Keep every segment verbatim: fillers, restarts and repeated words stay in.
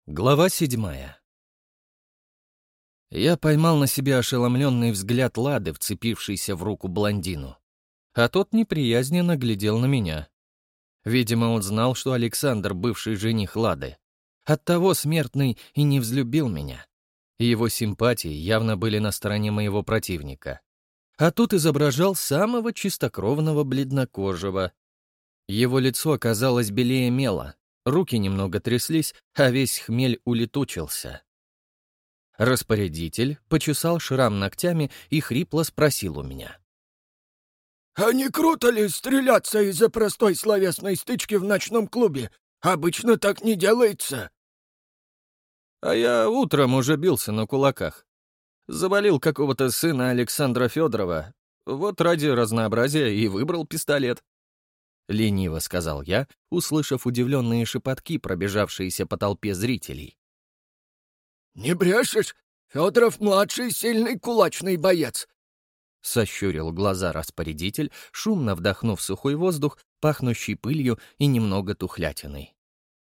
Глава седьмая. Я поймал на себе ошеломленный взгляд Лады, вцепившийся в руку блондину. А тот неприязненно глядел на меня. Видимо, он знал, что Александр — бывший жених Лады. Оттого смертный и не взлюбил меня. И его симпатии явно были на стороне моего противника. А тут изображал самого чистокровного бледнокожего. Его лицо оказалось белее мела. Руки немного тряслись, а весь хмель улетучился. Распорядитель почесал шрам ногтями и хрипло спросил у меня. «А не круто ли стреляться из-за простой словесной стычки в ночном клубе? Обычно так не делается». А я утром уже бился на кулаках. Завалил какого-то сына Александра Федорова. Вот ради разнообразия и выбрал пистолет. — лениво сказал я, услышав удивленные шепотки, пробежавшиеся по толпе зрителей. «Не брешешь? Федоров-младший сильный кулачный боец!» — сощурил глаза распорядитель, шумно вдохнув сухой воздух, пахнущий пылью и немного тухлятиной.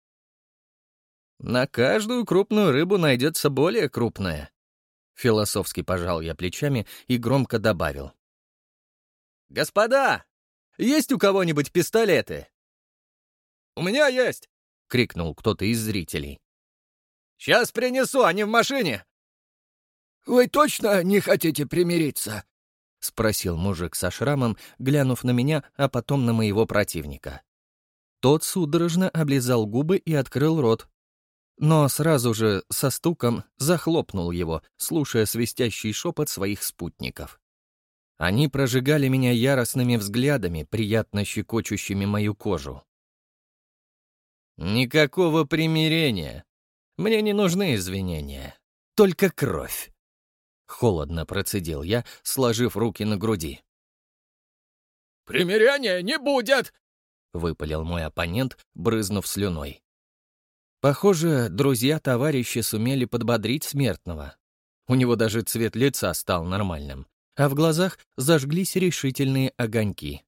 «На каждую крупную рыбу найдется более крупная», — философски пожал я плечами и громко добавил. «Господа! Есть у кого-нибудь пистолеты?» «У меня есть!» — крикнул кто-то из зрителей. «Сейчас принесу, они в машине!» «Вы точно не хотите примириться?» — спросил мужик со шрамом, глянув на меня, а потом на моего противника. Тот судорожно облизал губы и открыл рот. Но сразу же со стуком захлопнул его, слушая свистящий шепот своих спутников. Они прожигали меня яростными взглядами, приятно щекочущими мою кожу. «Никакого примирения. Мне не нужны извинения. Только кровь», — холодно процедил я, сложив руки на груди. «Примирения не будет!» — выпалил мой оппонент, брызнув слюной. Похоже, друзья-товарищи сумели подбодрить смертного. У него даже цвет лица стал нормальным, а в глазах зажглись решительные огоньки.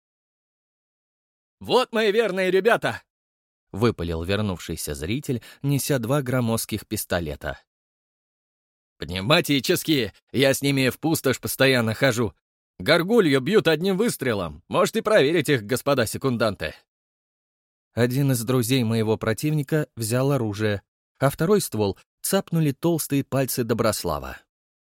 «Вот мои верные ребята!» — выпалил вернувшийся зритель, неся два громоздких пистолета. «Пневматические! Я с ними в пустошь постоянно хожу. Горгулью бьют одним выстрелом. Можете проверить их, господа секунданты». Один из друзей моего противника взял оружие, а второй ствол цапнули толстые пальцы Доброслава.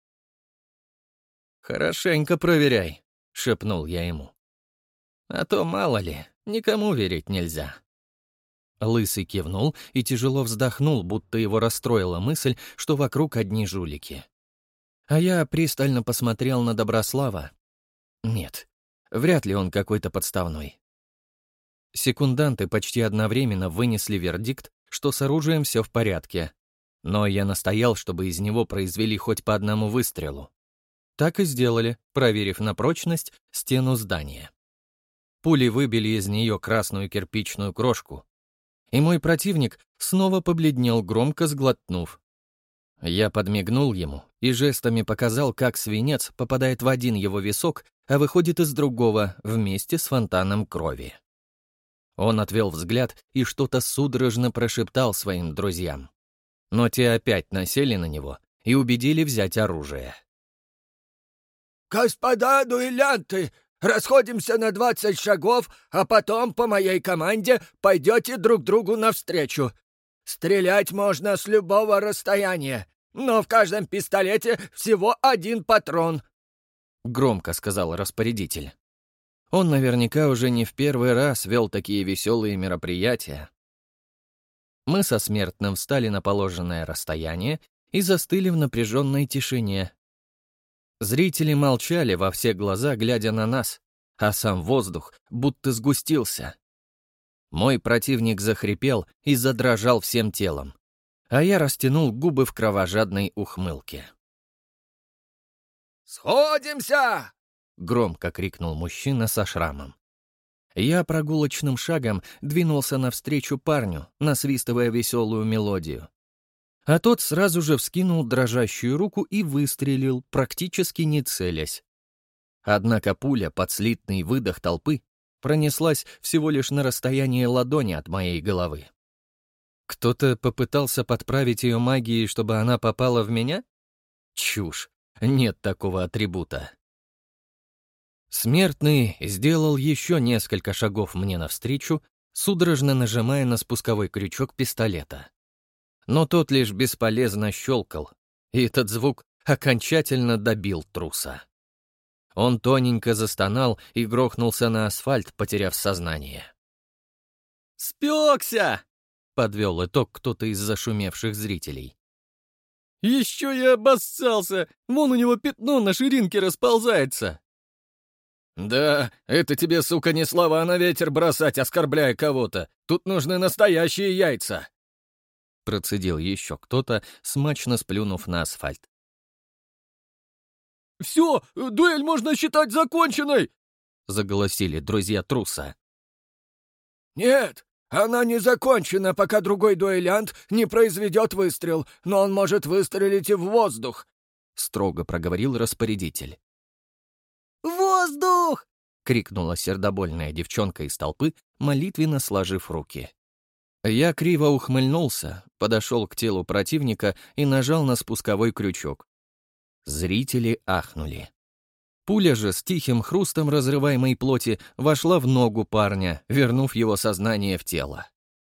«Хорошенько проверяй», — шепнул я ему. «А то, мало ли, никому верить нельзя». Лысый кивнул и тяжело вздохнул, будто его расстроила мысль, что вокруг одни жулики. А я пристально посмотрел на Доброслава. Нет, вряд ли он какой-то подставной. Секунданты почти одновременно вынесли вердикт, что с оружием все в порядке. Но я настоял, чтобы из него произвели хоть по одному выстрелу. Так и сделали, проверив на прочность стену здания. Пули выбили из нее красную кирпичную крошку. И мой противник снова побледнел, громко сглотнув. Я подмигнул ему и жестами показал, как свинец попадает в один его висок, а выходит из другого вместе с фонтаном крови. Он отвел взгляд и что-то судорожно прошептал своим друзьям. Но те опять насели на него и убедили взять оружие. «Господа дуэлянты, расходимся на двадцать шагов, а потом по моей команде пойдете друг другу навстречу. Стрелять можно с любого расстояния, но в каждом пистолете всего один патрон», — громко сказал распорядитель. Он наверняка уже не в первый раз вел такие веселые мероприятия. Мы со смертным встали на положенное расстояние и застыли в напряженной тишине. Зрители молчали во все глаза, глядя на нас, а сам воздух будто сгустился. Мой противник захрипел и задрожал всем телом, а я растянул губы в кровожадной ухмылке. «Сходимся!» — громко крикнул мужчина со шрамом. Я прогулочным шагом двинулся навстречу парню, насвистывая веселую мелодию. А тот сразу же вскинул дрожащую руку и выстрелил, практически не целясь. Однако пуля под слитный выдох толпы пронеслась всего лишь на расстоянии ладони от моей головы. Кто-то попытался подправить ее магией, чтобы она попала в меня? Чушь. Нет такого атрибута. Смертный сделал еще несколько шагов мне навстречу, судорожно нажимая на спусковой крючок пистолета. Но тот лишь бесполезно щелкал, и этот звук окончательно добил труса. Он тоненько застонал и грохнулся на асфальт, потеряв сознание. «Спекся!» — подвел итог кто-то из зашумевших зрителей. «Еще я обоссался! Вон у него пятно на ширинке расползается!» «Да, это тебе, сука, не слова на ветер бросать, оскорбляя кого-то. Тут нужны настоящие яйца!» Процедил еще кто-то, смачно сплюнув на асфальт. «Все, дуэль можно считать законченной!» — заголосили друзья труса. «Нет, она не закончена, пока другой дуэлянт не произведет выстрел, но он может выстрелить и в воздух», — строго проговорил распорядитель. «Воздух!» — крикнула сердобольная девчонка из толпы, молитвенно сложив руки. Я криво ухмыльнулся, подошел к телу противника и нажал на спусковой крючок. Зрители ахнули. Пуля же с тихим хрустом разрываемой плоти вошла в ногу парня, вернув его сознание в тело.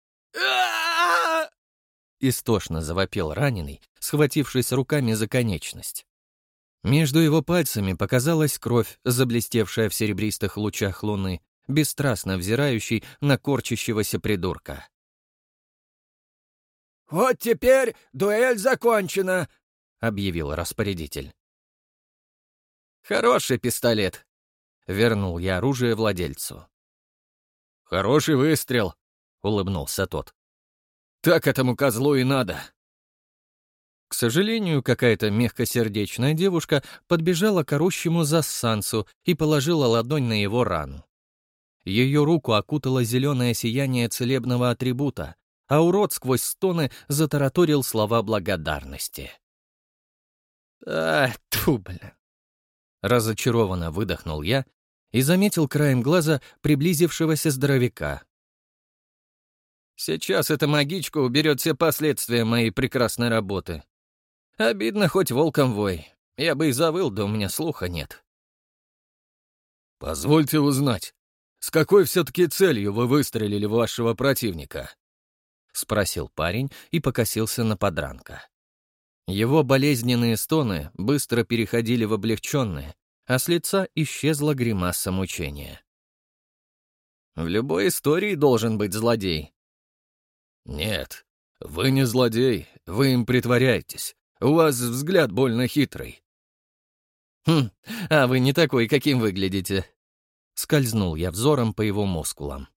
Истошно завопил раненый, схватившись руками за конечность. Между его пальцами показалась кровь, заблестевшая в серебристых лучах луны, бесстрастно взирающий на корчащегося придурка. «Вот теперь дуэль закончена», — объявил распорядитель. «Хороший пистолет», — вернул я оружие владельцу. «Хороший выстрел», — улыбнулся тот. «Так этому козлу и надо». К сожалению, какая-то мягкосердечная девушка подбежала к орущему зассанцу и положила ладонь на его рану. Ее руку окутало зеленое сияние целебного атрибута, а урод сквозь стоны затараторил слова благодарности. «А, тьфу, бля!» Разочарованно выдохнул я и заметил краем глаза приблизившегося здоровяка. «Сейчас эта магичка уберет все последствия моей прекрасной работы. Обидно, хоть волком вой. Я бы и завыл, да у меня слуха нет». «Позвольте узнать, с какой все-таки целью вы выстрелили в вашего противника?» — спросил парень и покосился на подранка. Его болезненные стоны быстро переходили в облегченные, а с лица исчезла гримаса мучения. «В любой истории должен быть злодей». «Нет, вы не злодей, вы им притворяетесь. У вас взгляд больно хитрый». «Хм, а вы не такой, каким выглядите». Скользнул я взором по его мускулам.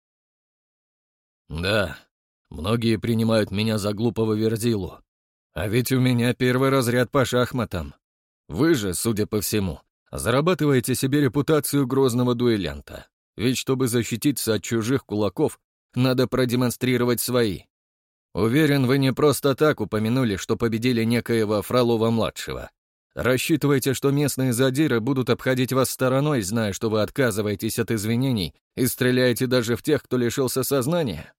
«Да, многие принимают меня за глупого верзилу. А ведь у меня первый разряд по шахматам. Вы же, судя по всему, зарабатываете себе репутацию грозного дуэлянта. Ведь чтобы защититься от чужих кулаков, надо продемонстрировать свои. Уверен, вы не просто так упомянули, что победили некоего Фролова-младшего. Рассчитываете, что местные задиры будут обходить вас стороной, зная, что вы отказываетесь от извинений и стреляете даже в тех, кто лишился сознания?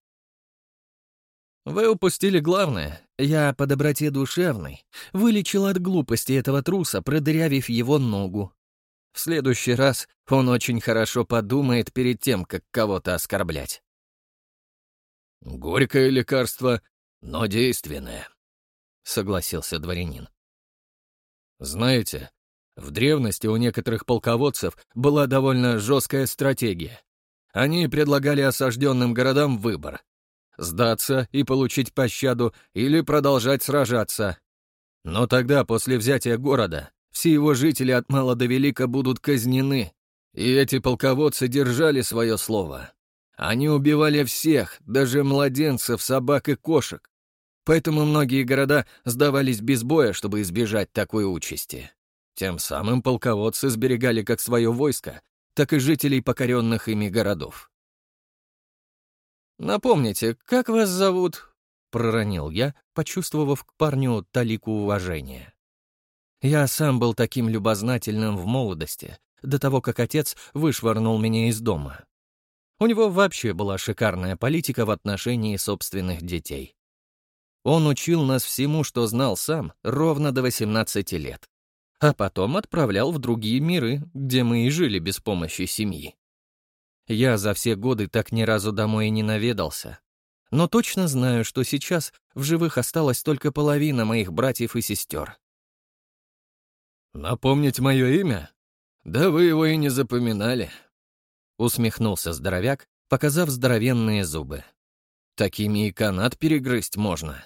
Вы упустили главное. Я по доброте душевной вылечил от глупости этого труса, продырявив его ногу. В следующий раз он очень хорошо подумает перед тем, как кого-то оскорблять. «Горькое лекарство, но действенное», — согласился дворянин. «Знаете, в древности у некоторых полководцев была довольно жесткая стратегия. Они предлагали осажденным городам выбор — сдаться и получить пощаду или продолжать сражаться. Но тогда, после взятия города, все его жители от мала до велика будут казнены, и эти полководцы держали свое слово. Они убивали всех, даже младенцев, собак и кошек. Поэтому многие города сдавались без боя, чтобы избежать такой участи. Тем самым полководцы сберегали как свое войско, так и жителей покоренных ими городов. «Напомните, как вас зовут?» — проронил я, почувствовав к парню талику уважения. Я сам был таким любознательным в молодости, до того, как отец вышвырнул меня из дома. У него вообще была шикарная политика в отношении собственных детей. Он учил нас всему, что знал сам, ровно до восемнадцати лет. А потом отправлял в другие миры, где мы и жили без помощи семьи. Я за все годы так ни разу домой и не наведался. Но точно знаю, что сейчас в живых осталась только половина моих братьев и сестер. «Напомнить мое имя? Да вы его и не запоминали», — усмехнулся здоровяк, показав здоровенные зубы. «Такими и канат перегрызть можно».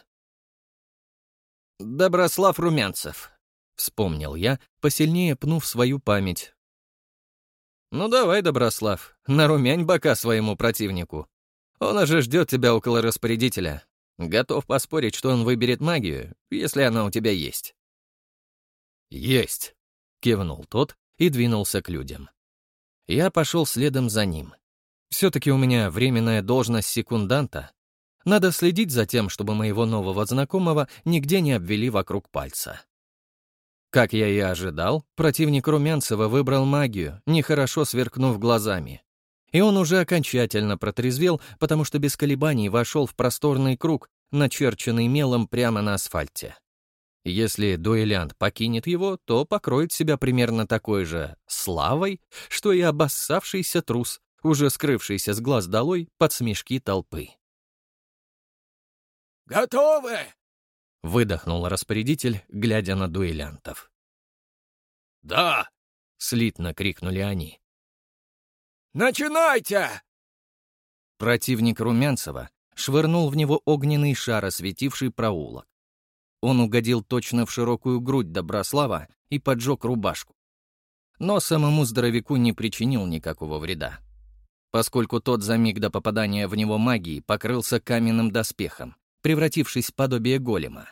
«Доброслав Румянцев», — вспомнил я, посильнее пнув свою память. «Ну давай, Доброслав, нарумянь бока своему противнику. Он уже ждет тебя около распорядителя. Готов поспорить, что он выберет магию, если она у тебя есть». «Есть», — кивнул тот и двинулся к людям. Я пошел следом за ним. Все-таки у меня временная должность секунданта. Надо следить за тем, чтобы моего нового знакомого нигде не обвели вокруг пальца. Как я и ожидал, противник Румянцева выбрал магию, нехорошо сверкнув глазами. И он уже окончательно протрезвел, потому что без колебаний вошел в просторный круг, начерченный мелом прямо на асфальте. Если дуэлянт покинет его, то покроет себя примерно такой же славой, что и обоссавшийся трус, уже скрывшийся с глаз долой под смешки толпы. «Готовы!» — выдохнул распорядитель, глядя на дуэлянтов. «Да!» — слитно крикнули они. «Начинайте!» Противник Румянцева швырнул в него огненный шар, осветивший проулок. Он угодил точно в широкую грудь Доброслава и поджег рубашку. Но самому здоровяку не причинил никакого вреда, поскольку тот за миг до попадания в него магии покрылся каменным доспехом, превратившись в подобие голема.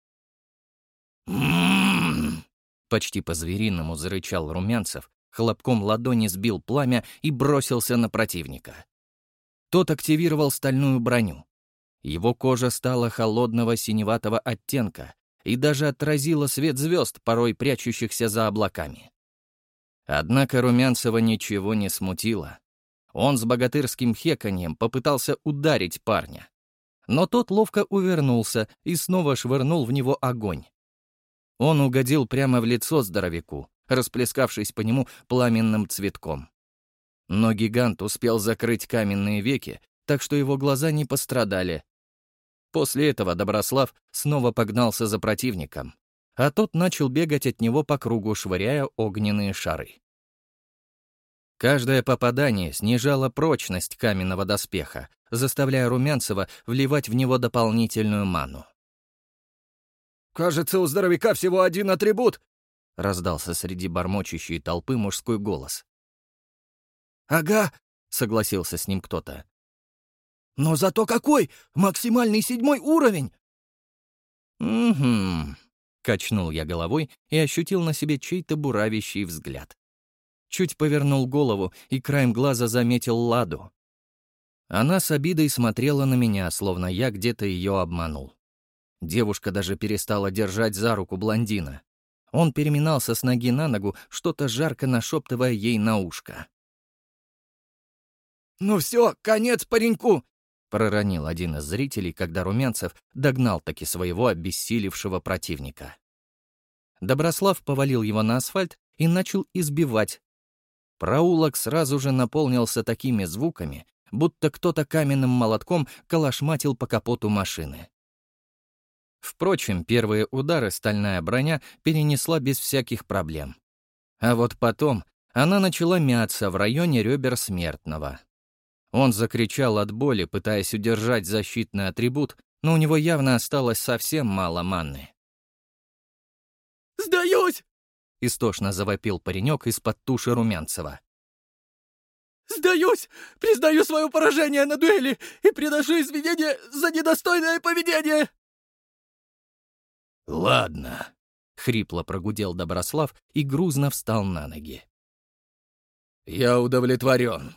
«М-м-м!» Почти по-звериному зарычал Румянцев, хлопком ладони сбил пламя и бросился на противника. Тот активировал стальную броню. Его кожа стала холодного синеватого оттенка и даже отразила свет звезд, порой прячущихся за облаками. Однако Румянцева ничего не смутило. Он с богатырским хеканьем попытался ударить парня. Но тот ловко увернулся и снова швырнул в него огонь. Он угодил прямо в лицо здоровяку, расплескавшись по нему пламенным цветком. Но гигант успел закрыть каменные веки, так что его глаза не пострадали. После этого Доброслав снова погнался за противником, а тот начал бегать от него по кругу, швыряя огненные шары. Каждое попадание снижало прочность каменного доспеха, заставляя Румянцева вливать в него дополнительную ману. «Кажется, у здоровяка всего один атрибут», — раздался среди бормочущей толпы мужской голос. «Ага», — согласился с ним кто-то. «Но зато какой! Максимальный седьмой уровень!» «Угу», — качнул я головой и ощутил на себе чей-то буравящий взгляд. Чуть повернул голову и краем глаза заметил Ладу. Она с обидой смотрела на меня, словно я где-то ее обманул. Девушка даже перестала держать за руку блондина. Он переминался с ноги на ногу, что-то жарко нашептывая ей на ушко. «Ну все, конец пареньку!» — проронил один из зрителей, когда Румянцев догнал-таки своего обессилевшего противника. Доброслав повалил его на асфальт и начал избивать. Проулок сразу же наполнился такими звуками, будто кто-то каменным молотком калашматил по капоту машины. Впрочем, первые удары стальная броня перенесла без всяких проблем. А вот потом она начала мяться в районе ребер смертного. Он закричал от боли, пытаясь удержать защитный атрибут, но у него явно осталось совсем мало манны. «Сдаюсь!» — истошно завопил паренек из-под туши Румянцева. «Сдаюсь! Признаю свое поражение на дуэли и приношу извинения за недостойное поведение!» «Ладно», — хрипло прогудел Доброслав и грузно встал на ноги. «Я удовлетворен».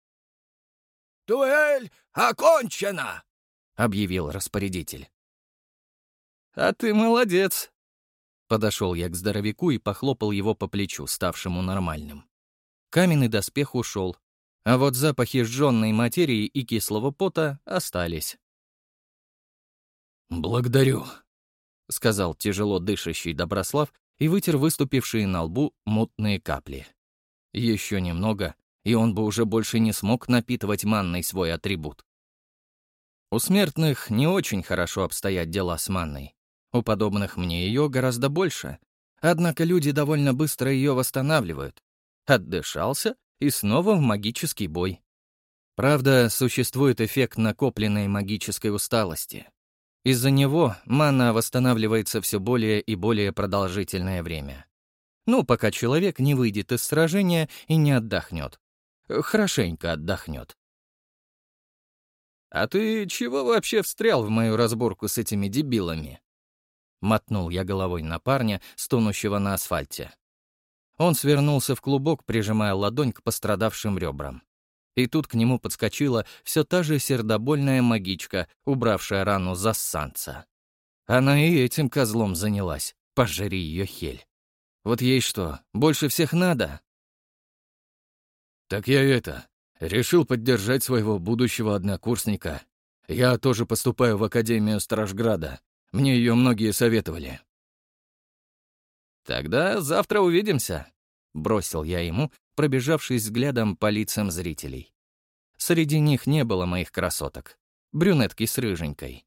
«Дуэль окончена!» — объявил распорядитель. «А ты молодец!» Подошел я к здоровяку и похлопал его по плечу, ставшему нормальным. Каменный доспех ушел, а вот запахи сжженной материи и кислого пота остались. «Благодарю», — сказал тяжело дышащий Доброслав и вытер выступившие на лбу мутные капли. Еще немного, и он бы уже больше не смог напитывать манной свой атрибут. У смертных не очень хорошо обстоят дела с манной. У подобных мне ее гораздо больше. Однако люди довольно быстро ее восстанавливают. Отдышался и снова в магический бой. Правда, существует эффект накопленной магической усталости. Из-за него мана восстанавливается все более и более продолжительное время. Ну, пока человек не выйдет из сражения и не отдохнет. Хорошенько отдохнет. «А ты чего вообще встрял в мою разборку с этими дебилами?» Мотнул я головой на парня, стонущего на асфальте. Он свернулся в клубок, прижимая ладонь к пострадавшим ребрам. И тут к нему подскочила все та же сердобольная магичка, убравшая рану зассанца. Она и этим козлом занялась, пожри ее хель. Вот ей что, больше всех надо? «Так я это, решил поддержать своего будущего однокурсника. Я тоже поступаю в Академию Стражграда. Мне ее многие советовали». «Тогда завтра увидимся», — бросил я ему, пробежавшись взглядом по лицам зрителей. Среди них не было моих красоток. Брюнетки с рыженькой.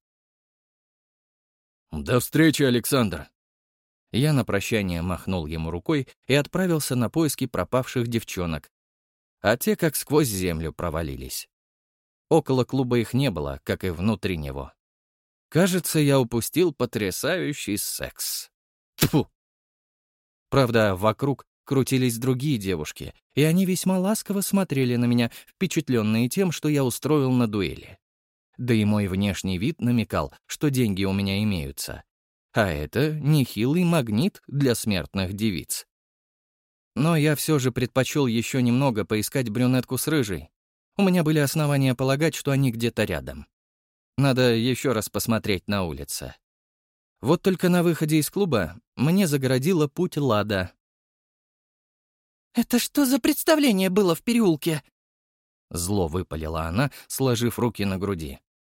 «До встречи, Александр!» Я на прощание махнул ему рукой и отправился на поиски пропавших девчонок. А те как сквозь землю провалились. Около клуба их не было, как и внутри него. Кажется, я упустил потрясающий секс. Тьфу! Правда, вокруг крутились другие девушки, и они весьма ласково смотрели на меня, впечатленные тем, что я устроил на дуэли. Да и мой внешний вид намекал, что деньги у меня имеются. А это нехилый магнит для смертных девиц. Но я все же предпочел еще немного поискать брюнетку с рыжей. У меня были основания полагать, что они где-то рядом. Надо еще раз посмотреть на улице. Вот только на выходе из клуба мне загородила путь Лада. «Это что за представление было в переулке?» Зло выпалила она, сложив руки на груди.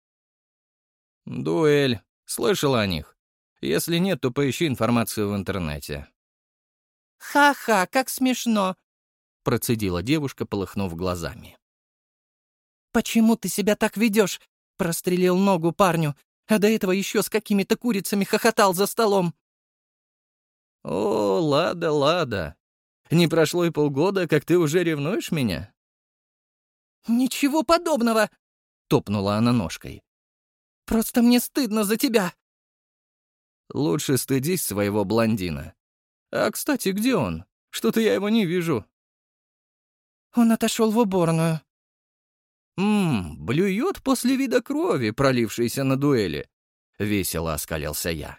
«Дуэль. Слышала о них? Если нет, то поищи информацию в интернете». «Ха-ха, как смешно!» — процедила девушка, полыхнув глазами. «Почему ты себя так ведешь? Прострелил ногу парню, а до этого еще с какими-то курицами хохотал за столом». «О, Лада, Лада. Не прошло и полгода, как ты уже ревнуешь меня?» «Ничего подобного!» — топнула она ножкой. «Просто мне стыдно за тебя!» «Лучше стыдись своего блондина. А, кстати, где он? Что-то я его не вижу». Он отошел в уборную. «Ммм, блюет после вида крови, пролившейся на дуэли», — весело оскалился я.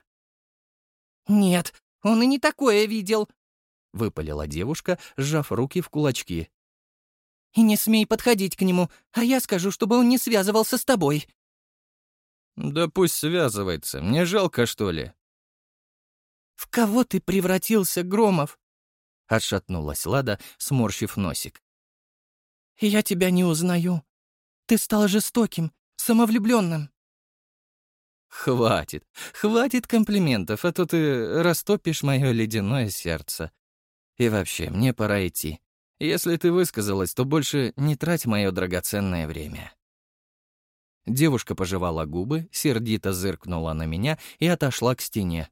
«Нет, он и не такое видел», — выпалила девушка, сжав руки в кулачки. «И не смей подходить к нему, а я скажу, чтобы он не связывался с тобой». «Да пусть связывается, мне жалко, что ли?» «В кого ты превратился, Громов?» — отшатнулась Лада, сморщив носик. «Я тебя не узнаю. Ты стал жестоким, самовлюбленным». «Хватит, хватит комплиментов, а то ты растопишь мое ледяное сердце. И вообще, мне пора идти. Если ты высказалась, то больше не трать мое драгоценное время». Девушка пожевала губы, сердито зыркнула на меня и отошла к стене.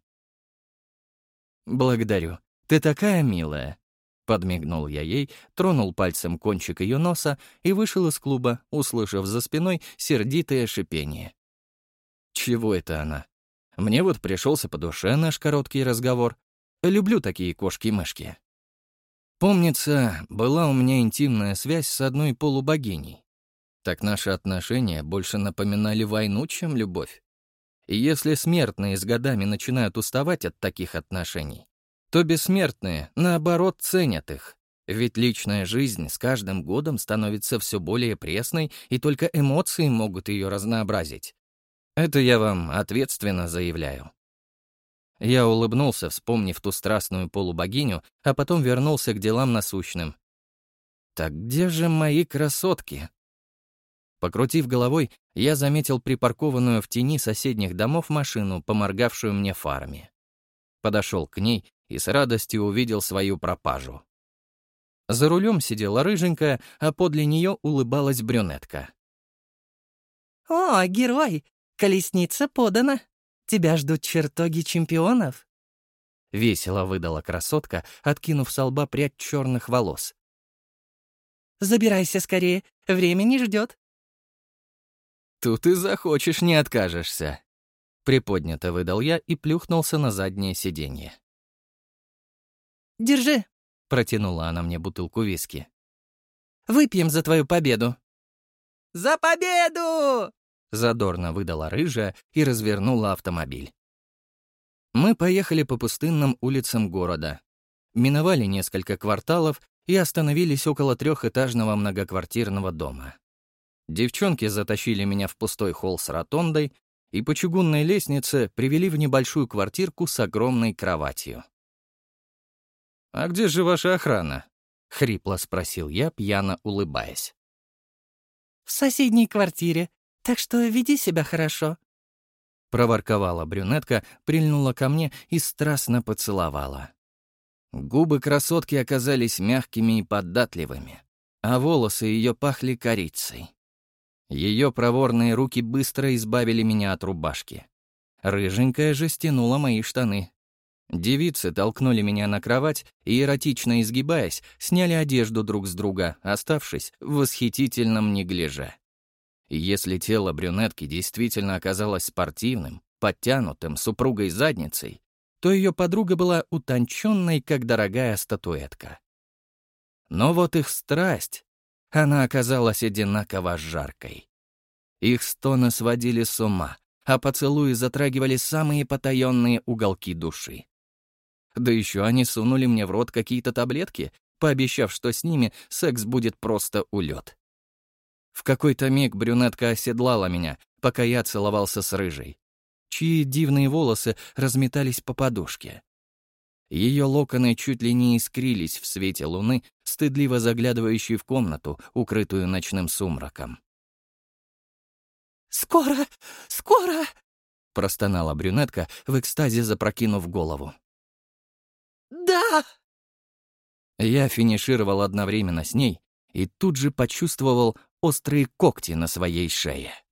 «Благодарю. Ты такая милая». Подмигнул я ей, тронул пальцем кончик ее носа и вышел из клуба, услышав за спиной сердитое шипение. Чего это она? Мне вот пришелся по душе наш короткий разговор. Люблю такие кошки-мышки. Помнится, была у меня интимная связь с одной полубогиней. Так наши отношения больше напоминали войну, чем любовь. И если смертные с годами начинают уставать от таких отношений, то бессмертные, наоборот, ценят их. Ведь личная жизнь с каждым годом становится все более пресной, и только эмоции могут ее разнообразить. Это я вам ответственно заявляю. Я улыбнулся, вспомнив ту страстную полубогиню, а потом вернулся к делам насущным. Так где же мои красотки? Покрутив головой, я заметил припаркованную в тени соседних домов машину, поморгавшую мне фарами. Подошел к ней и с радостью увидел свою пропажу. За рулем сидела рыженькая, а подле нее улыбалась брюнетка. «О, герой! Колесница подана! Тебя ждут чертоги чемпионов!» Весело выдала красотка, откинув со лба прядь черных волос. «Забирайся скорее, время не ждет!» «Тут и захочешь, не откажешься!» Приподнято выдал я и плюхнулся на заднее сиденье. «Держи!» — протянула она мне бутылку виски. «Выпьем за твою победу!» «За победу!» — задорно выдала рыжая и развернула автомобиль. Мы поехали по пустынным улицам города, миновали несколько кварталов и остановились около трехэтажного многоквартирного дома. Девчонки затащили меня в пустой холл с ротондой и по чугунной лестнице привели в небольшую квартирку с огромной кроватью. «А где же ваша охрана?» — хрипло спросил я, пьяно улыбаясь. «В соседней квартире, так что веди себя хорошо», — проворковала брюнетка, прильнула ко мне и страстно поцеловала. Губы красотки оказались мягкими и податливыми, а волосы ее пахли корицей. Ее проворные руки быстро избавили меня от рубашки. Рыженькая же стянула мои штаны. Девицы толкнули меня на кровать и, эротично изгибаясь, сняли одежду друг с друга, оставшись в восхитительном неглиже. И если тело брюнетки действительно оказалось спортивным, подтянутым, с упругой задницей, то ее подруга была утонченной, как дорогая статуэтка. Но вот их страсть, она оказалась одинаково жаркой. Их стоны сводили с ума, а поцелуи затрагивали самые потаенные уголки души. Да еще они сунули мне в рот какие-то таблетки, пообещав, что с ними секс будет просто улет. В какой-то миг брюнетка оседлала меня, пока я целовался с рыжей, чьи дивные волосы разметались по подушке. Ее локоны чуть ли не искрились в свете луны, стыдливо заглядывающей в комнату, укрытую ночным сумраком. «Скоро! Скоро!» — простонала брюнетка, в экстазе запрокинув голову. «Да!» Я финишировал одновременно с ней и тут же почувствовал острые когти на своей шее.